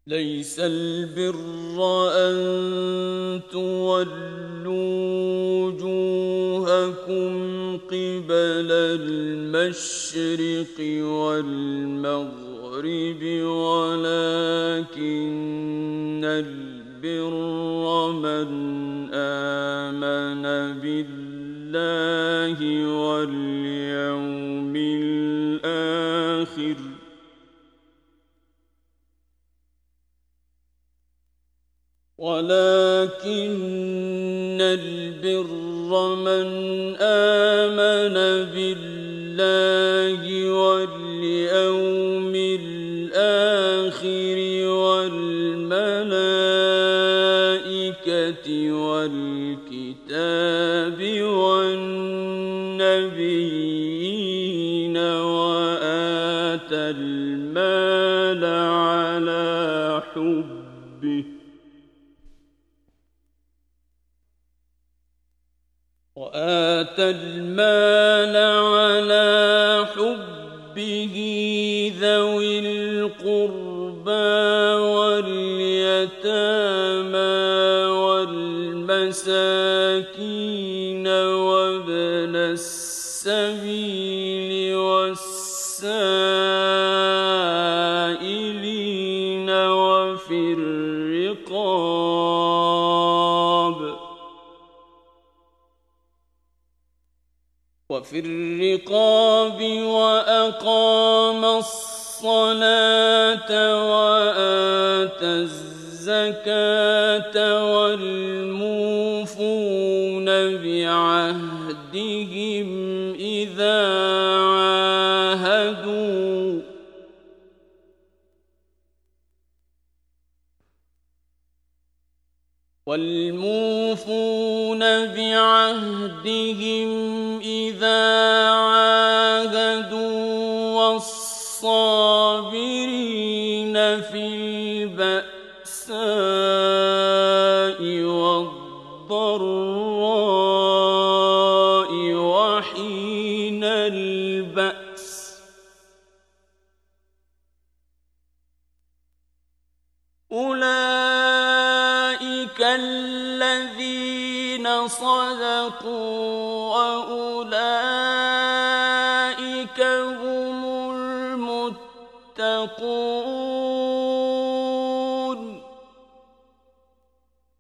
ليس البر أن تولوا وجوهكم قبل المشرق والمغرب ولكن البر من آمن بالله واليوم الآخر ولكن البر من آمن بالله واليوم الآخر والملائكة والكتاب والنبيين وآتى المال على حبه ذوي القربى واليتامى والمساكين وابن السبيل والسائلين وفي الرقاب وأقام الصلاة وآتى الزكاة والموفون بعهدهم إذا عاهدوا والصابرين في البأساء والضراء وحين البأس أولئك الذين صدقوا وأولئك